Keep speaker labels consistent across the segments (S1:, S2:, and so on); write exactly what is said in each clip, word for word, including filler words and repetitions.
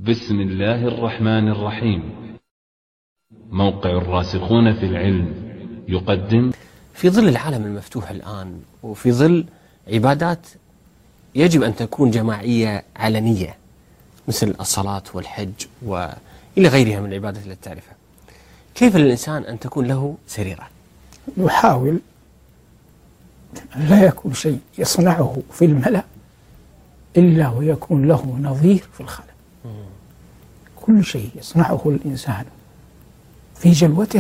S1: بسم الله الرحمن الرحيم. موقع الراسخون في العلم يقدم.
S2: في ظل العالم المفتوح الآن وفي ظل عبادات يجب أن تكون جماعية علنية مثل الصلاة والحج وإلى غيرها من العبادات التي تعرفها، كيف للإنسان أن تكون له سريرة؟
S3: يحاول أن لا يكون شيء يصنعه في الملأ إلا ويكون له نظير في الخلق. كل شيء يصنعه الإنسان في جلوته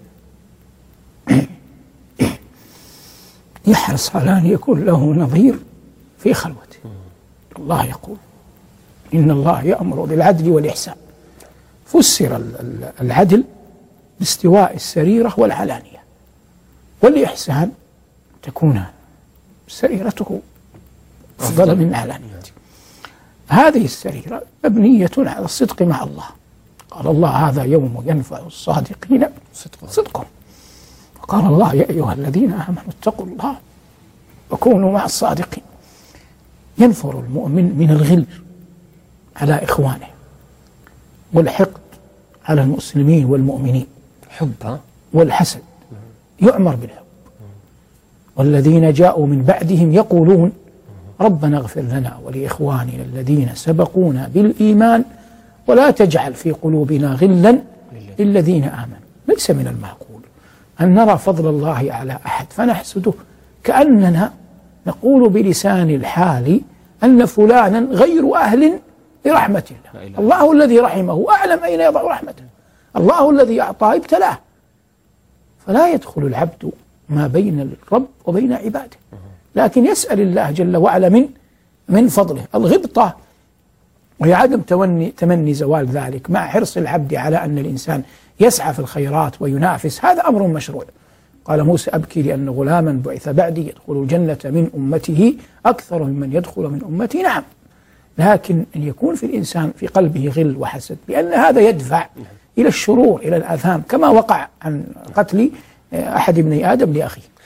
S3: يحرص على أن يكون له نظير في خلوته. الله يقول إن الله يأمر بالعدل والإحسان. فسر العدل باستواء السريرة والعلانية، والإحسان تكون سريرته أفضل من علانيته. هذه السريرة مبنية على الصدق مع الله. قال الله هذا يوم ينفع الصادقين صدقهم. وقال الله يا أيها الذين آمنوا اتقوا الله وكونوا مع الصادقين. ينفر المؤمن من الغل على إخوانه والحقد على المسلمين والمؤمنين،
S2: حب
S3: والحسد يؤمر بالحب. والذين جاءوا من بعدهم يقولون ربنا اغفر لنا ولإخواننا الذين سبقونا بالإيمان ولا تجعل في قلوبنا غلا للذين آمنوا. ليس من المعقول أن نرى فضل الله على أحد فنحسده، كأننا نقول بلسان الحال أن فلانا غير أهل لرحمة الله. الله الذي رحمه أعلم أين يضع رحمته. الله الذي أعطاه ابتلاه. فلا يدخل العبد ما بين الرب وبين عباده، لكن يسأل الله جل وعلا من من فضله. الغبطة وهي عدم تمني, تمني زوال ذلك مع حرص العبد على أن الإنسان يسعى في الخيرات وينافس، هذا أمر مشروع. قال موسى أبكي لأن غلاما بعث بعدي يدخل الجنة من أمته أكثر ممن يدخل من أمتي. نعم، لكن أن يكون في الإنسان في قلبه غل وحسد، لأن هذا يدفع إلى الشرور إلى الآثام، كما وقع عن قتل أحد ابني آدم لأخيه.